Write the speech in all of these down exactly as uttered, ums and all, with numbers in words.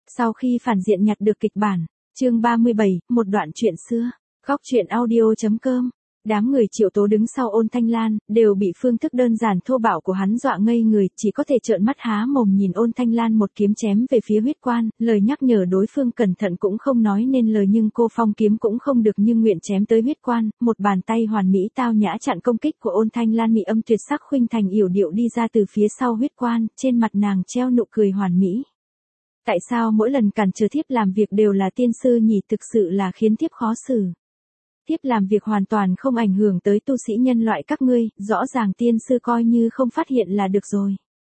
Sau khi phản diện nhặt được kịch bản, chương ba mươi bảy, một đoạn chuyện xưa, góc truyện audio chấm com. Đám người Triệu Tố đứng sau Ôn Thanh Lan, đều bị phương thức đơn giản thô bạo của hắn dọa ngây người, chỉ có thể trợn mắt há mồm nhìn Ôn Thanh Lan một kiếm chém về phía huyết quan, lời nhắc nhở đối phương cẩn thận cũng không nói nên lời nhưng cô phong kiếm cũng không được như nguyện chém tới huyết quan, một bàn tay hoàn mỹ tao nhã chặn công kích của Ôn Thanh Lan, mị âm tuyệt sắc khuynh thành yểu điệu đi ra từ phía sau huyết quan, trên mặt nàng treo nụ cười hoàn mỹ. Tại sao mỗi lần cản trở thiếp làm việc đều là tiên sư nhỉ, thực sự là khiến thiếp khó xử. Thiếp làm việc hoàn toàn không ảnh hưởng tới tu sĩ nhân loại các ngươi, rõ ràng tiên sư coi như không phát hiện là được rồi.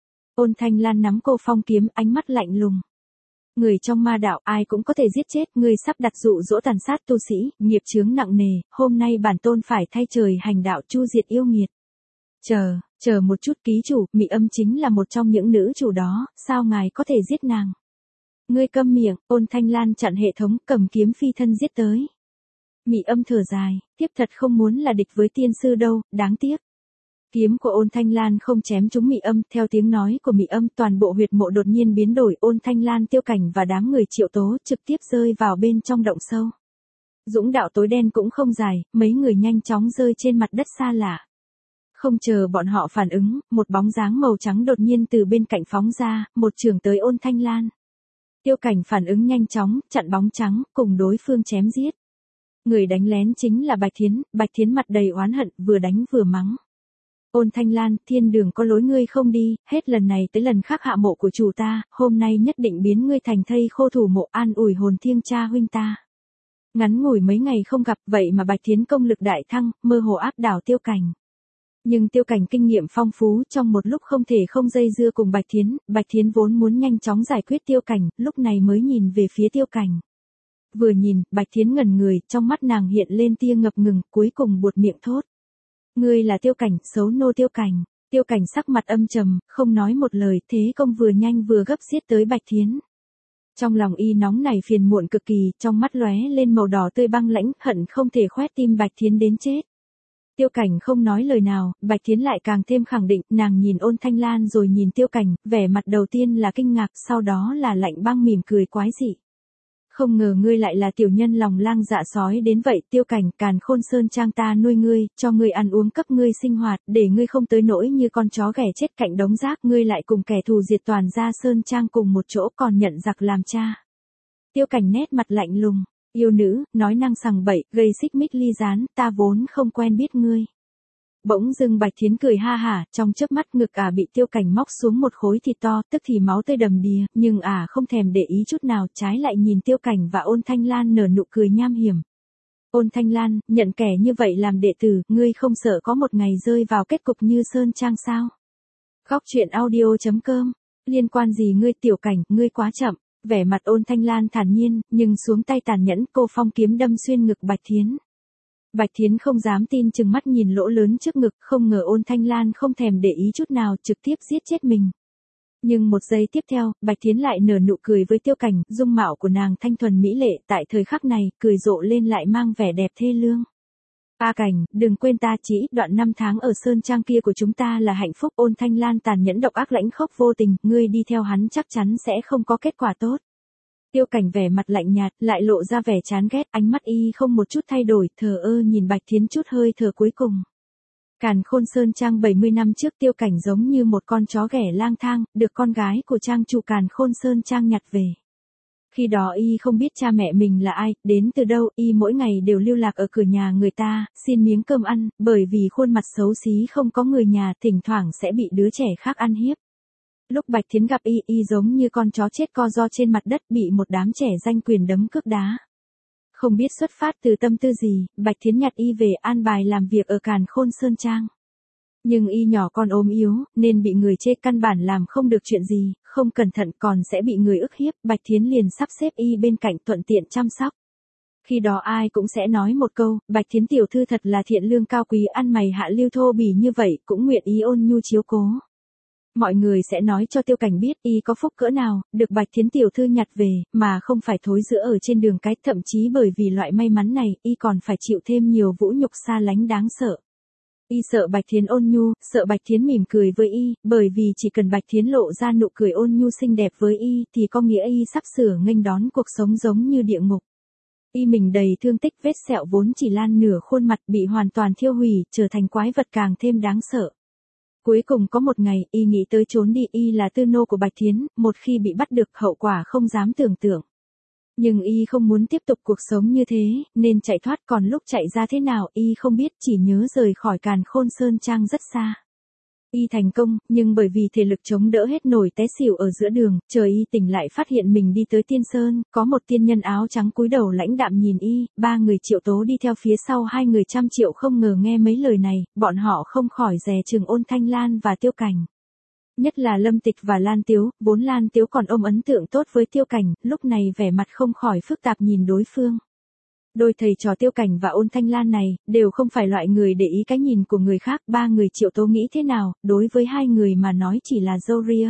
Ôn Thanh Lan nắm cô phong kiếm, ánh mắt lạnh lùng. Người trong ma đạo ai cũng có thể giết chết, ngươi sắp đặt dụ dỗ tàn sát tu sĩ, nghiệp chướng nặng nề, hôm nay bản tôn phải thay trời hành đạo chu diệt yêu nghiệt. Chờ, chờ một chút ký chủ, mị âm chính là một trong những nữ chủ đó, sao ngài có thể giết nàng? Ngươi câm miệng, Ôn Thanh Lan chặn hệ thống, cầm kiếm phi thân giết tới. Mị âm thở dài, tiếp thật không muốn là địch với tiên sư đâu, đáng tiếc. Kiếm của Ôn Thanh Lan không chém trúng mị âm, theo tiếng nói của mị âm toàn bộ huyệt mộ đột nhiên biến đổi, Ôn Thanh Lan, Tiêu Cảnh và đám người Triệu Tố trực tiếp rơi vào bên trong động sâu. Dũng đạo tối đen cũng không dài, mấy người nhanh chóng rơi trên mặt đất xa lạ. Không chờ bọn họ phản ứng, một bóng dáng màu trắng đột nhiên từ bên cạnh phóng ra, một chưởng tới Ôn Thanh Lan. Tiêu Cảnh phản ứng nhanh chóng, chặn bóng trắng, cùng đối phương chém giết. Người đánh lén chính là Bạch Thiến, Bạch Thiến mặt đầy oán hận, vừa đánh vừa mắng. Ôn Thanh Lan, thiên đường có lối ngươi không đi, hết lần này tới lần khác hạ mộ của chủ ta, hôm nay nhất định biến ngươi thành thây khô thủ mộ, an ủi hồn thiêng cha huynh ta. Ngắn ngủi mấy ngày không gặp, vậy mà Bạch Thiến công lực đại thăng, mơ hồ áp đảo Tiêu Cảnh. Nhưng Tiêu Cảnh kinh nghiệm phong phú, trong một lúc không thể không dây dưa cùng Bạch Thiến, Bạch Thiến vốn muốn nhanh chóng giải quyết Tiêu Cảnh, lúc này mới nhìn về phía Tiêu Cảnh. Vừa nhìn, Bạch Thiến ngẩn người, trong mắt nàng hiện lên tia ngập ngừng, cuối cùng buột miệng thốt. Ngươi là Tiêu Cảnh, xấu nô Tiêu Cảnh. Tiêu Cảnh sắc mặt âm trầm, không nói một lời, thế công vừa nhanh vừa gấp giết tới Bạch Thiến. Trong lòng y nóng này phiền muộn cực kỳ, trong mắt lóe lên màu đỏ tươi băng lãnh, hận không thể khoét tim Bạch Thiến đến chết. Tiêu Cảnh không nói lời nào, Bạch Thiến lại càng thêm khẳng định, nàng nhìn Ôn Thanh Lan rồi nhìn Tiêu Cảnh, vẻ mặt đầu tiên là kinh ngạc, sau đó là lạnh băng mỉm cười quái dị. Không ngờ ngươi lại là tiểu nhân lòng lang dạ sói đến vậy, Tiêu Cảnh, Càn Khôn Sơn Trang ta nuôi ngươi, cho ngươi ăn uống cấp ngươi sinh hoạt, để ngươi không tới nỗi như con chó ghẻ chết cạnh đống rác, ngươi lại cùng kẻ thù diệt toàn gia Sơn Trang cùng một chỗ còn nhận giặc làm cha. Tiêu Cảnh nét mặt lạnh lùng, yêu nữ, nói năng sằng bậy, gây xích mích ly gián, ta vốn không quen biết ngươi. Bỗng dưng Bạch Thiến cười ha hả, trong chớp mắt ngực ả à bị Tiêu Cảnh móc xuống một khối thịt to, tức thì máu tươi đầm đìa, nhưng ả à không thèm để ý chút nào, trái lại nhìn Tiêu Cảnh và Ôn Thanh Lan nở nụ cười nham hiểm. Ôn Thanh Lan, nhận kẻ như vậy làm đệ tử, ngươi không sợ có một ngày rơi vào kết cục như Sơn Trang sao? Góc truyện audio chấm com, liên quan gì ngươi Tiểu Cảnh, ngươi quá chậm. Vẻ mặt Ôn Thanh Lan thản nhiên, nhưng xuống tay tàn nhẫn, cô phong kiếm đâm xuyên ngực Bạch Thiến. Bạch Thiến không dám tin, chừng mắt nhìn lỗ lớn trước ngực, không ngờ Ôn Thanh Lan không thèm để ý chút nào, trực tiếp giết chết mình. Nhưng một giây tiếp theo, Bạch Thiến lại nở nụ cười với Tiêu Cảnh, dung mạo của nàng thanh thuần mỹ lệ, tại thời khắc này, cười rộ lên lại mang vẻ đẹp thê lương. A Cảnh, đừng quên ta, chỉ ít đoạn năm tháng ở Sơn Trang kia của chúng ta là hạnh phúc. Ôn Thanh Lan tàn nhẫn độc ác lãnh khốc vô tình, ngươi đi theo hắn chắc chắn sẽ không có kết quả tốt. Tiêu Cảnh vẻ mặt lạnh nhạt, lại lộ ra vẻ chán ghét, ánh mắt y không một chút thay đổi, thờ ơ nhìn Bạch Thiến chút hơi thở cuối cùng. Càn Khôn Sơn Trang bảy mươi năm trước, Tiêu Cảnh giống như một con chó ghẻ lang thang, được con gái của trang chủ Càn Khôn Sơn Trang nhặt về. Khi đó y không biết cha mẹ mình là ai, đến từ đâu, y mỗi ngày đều lưu lạc ở cửa nhà người ta, xin miếng cơm ăn, bởi vì khuôn mặt xấu xí không có người nhà, thỉnh thoảng sẽ bị đứa trẻ khác ăn hiếp. Lúc Bạch Thiến gặp y, y giống như con chó chết co ro trên mặt đất, bị một đám trẻ danh quyền đấm cước đá. Không biết xuất phát từ tâm tư gì, Bạch Thiến nhặt y về an bài làm việc ở Càn Khôn Sơn Trang. Nhưng y nhỏ con ốm yếu, nên bị người chê căn bản làm không được chuyện gì, không cẩn thận còn sẽ bị người ức hiếp, Bạch Thiến liền sắp xếp y bên cạnh thuận tiện chăm sóc. Khi đó ai cũng sẽ nói một câu, Bạch Thiến tiểu thư thật là thiện lương cao quý, ăn mày hạ lưu thô bỉ như vậy, cũng nguyện ý ôn nhu chiếu cố. Mọi người sẽ nói cho Tiêu Cảnh biết y có phúc cỡ nào, được Bạch Thiến tiểu thư nhặt về, mà không phải thối rữa ở trên đường cái, thậm chí bởi vì loại may mắn này, y còn phải chịu thêm nhiều vũ nhục xa lánh đáng sợ. Y sợ Bạch Thiến ôn nhu, sợ Bạch Thiến mỉm cười với Y, bởi vì chỉ cần Bạch Thiến lộ ra nụ cười ôn nhu xinh đẹp với Y, thì có nghĩa Y sắp sửa nghênh đón cuộc sống giống như địa ngục. Y mình đầy thương tích, vết sẹo vốn chỉ lan nửa khuôn mặt bị hoàn toàn thiêu hủy, trở thành quái vật càng thêm đáng sợ. Cuối cùng có một ngày, Y nghĩ tới trốn đi, Y là tư nô của Bạch Thiến, một khi bị bắt được hậu quả không dám tưởng tượng. Nhưng Y không muốn tiếp tục cuộc sống như thế, nên chạy thoát, còn lúc chạy ra thế nào Y không biết, chỉ nhớ rời khỏi Càn Khôn Sơn Trang rất xa. Y thành công, nhưng bởi vì thể lực chống đỡ hết nổi té xỉu ở giữa đường, chờ Y tỉnh lại phát hiện mình đi tới Tiên Sơn, có một tiên nhân áo trắng cúi đầu lãnh đạm nhìn Y, ba người Triệu Tố đi theo phía sau hai người trăm triệu không ngờ nghe mấy lời này, bọn họ không khỏi dè chừng Ôn Thanh Lan và Tiêu Cảnh. Nhất là Lâm Tịch và Lan Tiếu, vốn Lan Tiếu còn ôm ấn tượng tốt với Tiêu Cảnh, lúc này vẻ mặt không khỏi phức tạp nhìn đối phương. Đôi thầy trò Tiêu Cảnh và Ôn Thanh Lan này, đều không phải loại người để ý cái nhìn của người khác, ba người Triệu Tố nghĩ thế nào, đối với hai người mà nói chỉ là râu ria.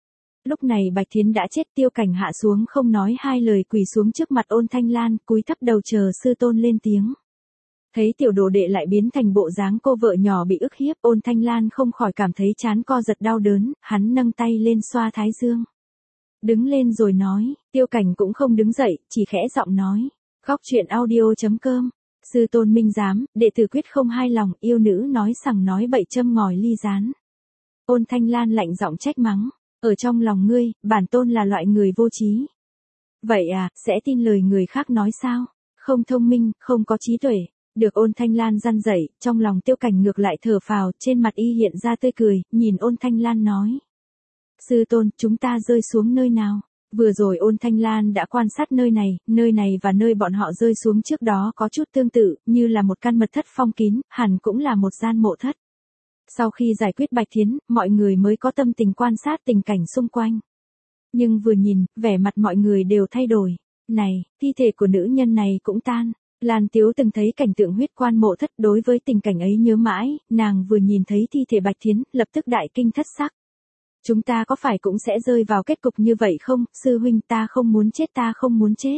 Lúc này Bạch Thiến đã chết, Tiêu Cảnh hạ xuống không nói hai lời quỳ xuống trước mặt Ôn Thanh Lan, cúi thấp đầu chờ sư tôn lên tiếng. Thấy tiểu đồ đệ lại biến thành bộ dáng cô vợ nhỏ bị ức hiếp, Ôn Thanh Lan không khỏi cảm thấy trán co giật đau đớn, hắn nâng tay lên xoa thái dương. Đứng lên rồi nói, Tiêu Cảnh cũng không đứng dậy, chỉ khẽ giọng nói. Khóc chuyện audio chấm com. Sư tôn minh giám, đệ tử quyết không hai lòng, yêu nữ nói sằng nói bậy châm ngòi ly gián. Ôn Thanh Lan lạnh giọng trách mắng, ở trong lòng ngươi, bản tôn là loại người vô trí. Vậy à, sẽ tin lời người khác nói sao? Không thông minh, không có trí tuệ. Được Ôn Thanh Lan răn dạy, trong lòng Tiêu Cảnh ngược lại thở phào, trên mặt Y hiện ra tươi cười, nhìn Ôn Thanh Lan nói. Sư tôn, chúng ta rơi xuống nơi nào? Vừa rồi Ôn Thanh Lan đã quan sát nơi này, nơi này và nơi bọn họ rơi xuống trước đó có chút tương tự, như là một căn mật thất phong kín, hẳn cũng là một gian mộ thất. Sau khi giải quyết Bạch Thiến, mọi người mới có tâm tình quan sát tình cảnh xung quanh. Nhưng vừa nhìn, vẻ mặt mọi người đều thay đổi. Này, thi thể của nữ nhân này cũng tan. Lan Tiếu từng thấy cảnh tượng huyết quan mộ thất, đối với tình cảnh ấy nhớ mãi, nàng vừa nhìn thấy thi thể Bạch Thiến, lập tức đại kinh thất sắc. Chúng ta có phải cũng sẽ rơi vào kết cục như vậy không, sư huynh, ta không muốn chết, ta không muốn chết.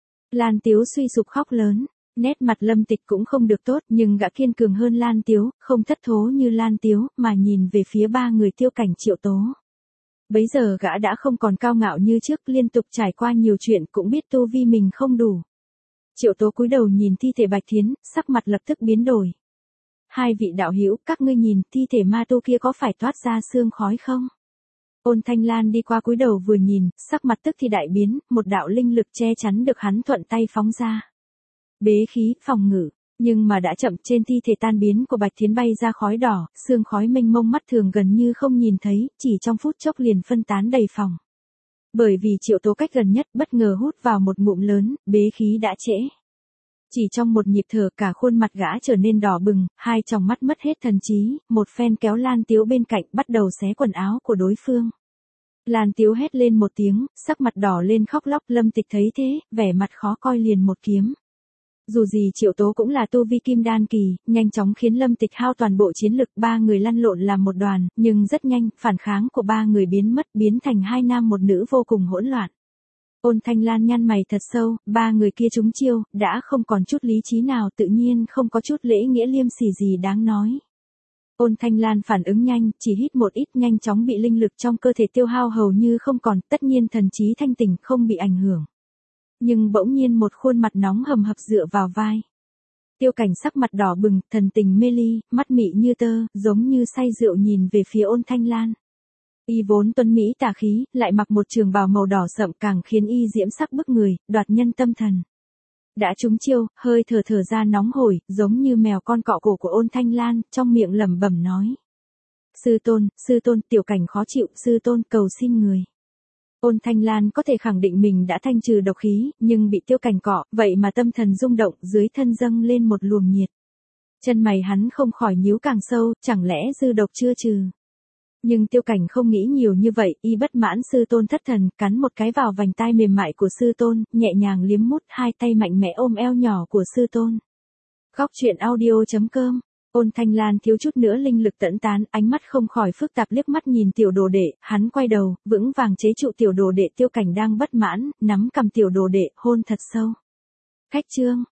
Lan Tiếu suy sụp khóc lớn, nét mặt Lâm Tịch cũng không được tốt, nhưng gã kiên cường hơn Lan Tiếu, không thất thố như Lan Tiếu, mà nhìn về phía ba người Tiêu Cảnh Triệu Tố. Bấy giờ gã đã không còn cao ngạo như trước, liên tục trải qua nhiều chuyện cũng biết tu vi mình không đủ. Triệu Tố cúi đầu nhìn thi thể Bạch Thiến, sắc mặt lập tức biến đổi. Hai vị đạo hữu, các ngươi nhìn, thi thể ma tu kia có phải toát ra sương khói không? Ôn Thanh Lan đi qua cúi đầu vừa nhìn, sắc mặt tức thì đại biến, một đạo linh lực che chắn được hắn thuận tay phóng ra. Bế khí, phòng ngự, nhưng mà đã chậm, trên thi thể tan biến của Bạch Thiến bay ra khói đỏ, sương khói mênh mông mắt thường gần như không nhìn thấy, chỉ trong phút chốc liền phân tán đầy phòng. Bởi vì Triệu Tố cách gần nhất bất ngờ hút vào một ngụm lớn, bế khí đã trễ. Chỉ trong một nhịp thở cả khuôn mặt gã trở nên đỏ bừng, hai tròng mắt mất hết thần trí, một phen kéo Lan Tiếu bên cạnh bắt đầu xé quần áo của đối phương. Lan Tiếu hét lên một tiếng, sắc mặt đỏ lên khóc lóc, Lâm Tịch thấy thế, vẻ mặt khó coi liền một kiếm. Dù gì Triệu Tố cũng là tu vi kim đan kỳ, nhanh chóng khiến Lâm Tịch hao toàn bộ chiến lực, ba người lăn lộn làm một đoàn, nhưng rất nhanh, phản kháng của ba người biến mất, biến thành hai nam một nữ vô cùng hỗn loạn. Ôn Thanh Lan nhăn mày thật sâu, ba người kia trúng chiêu, đã không còn chút lý trí nào, tự nhiên không có chút lễ nghĩa liêm sỉ gì đáng nói. Ôn Thanh Lan phản ứng nhanh, chỉ hít một ít nhanh chóng bị linh lực trong cơ thể tiêu hao hầu như không còn, tất nhiên thần trí thanh tỉnh không bị ảnh hưởng. Nhưng bỗng nhiên một khuôn mặt nóng hầm hập dựa vào vai. Tiêu Cảnh sắc mặt đỏ bừng, thần tình mê ly, mắt mị như tơ, giống như say rượu nhìn về phía Ôn Thanh Lan. Y vốn tuấn mỹ tà khí, lại mặc một trường bào màu đỏ sậm càng khiến y diễm sắc bức người, đoạt nhân tâm thần. Đã trúng chiêu, hơi thở thở ra nóng hổi, giống như mèo con cọ cổ của Ôn Thanh Lan, trong miệng lẩm bẩm nói. Sư tôn, sư tôn, Tiểu Cảnh khó chịu, sư tôn cầu xin người. Ôn Thanh Lan có thể khẳng định mình đã thanh trừ độc khí, nhưng bị Tiêu Cảnh cọ, vậy mà tâm thần rung động, dưới thân dâng lên một luồng nhiệt. Chân mày hắn không khỏi nhíu càng sâu, chẳng lẽ dư độc chưa trừ. Nhưng Tiêu Cảnh không nghĩ nhiều như vậy, y bất mãn sư tôn thất thần, cắn một cái vào vành tai mềm mại của sư tôn, nhẹ nhàng liếm mút, hai tay mạnh mẽ ôm eo nhỏ của sư tôn. Khóc chuyện audio chấm com. Ôn Thanh Lan thiếu chút nữa linh lực tẫn tán, ánh mắt không khỏi phức tạp liếc mắt nhìn tiểu đồ đệ, hắn quay đầu, vững vàng chế trụ tiểu đồ đệ. Tiêu Cảnh đang bất mãn, nắm cầm tiểu đồ đệ, hôn thật sâu. Khách trương.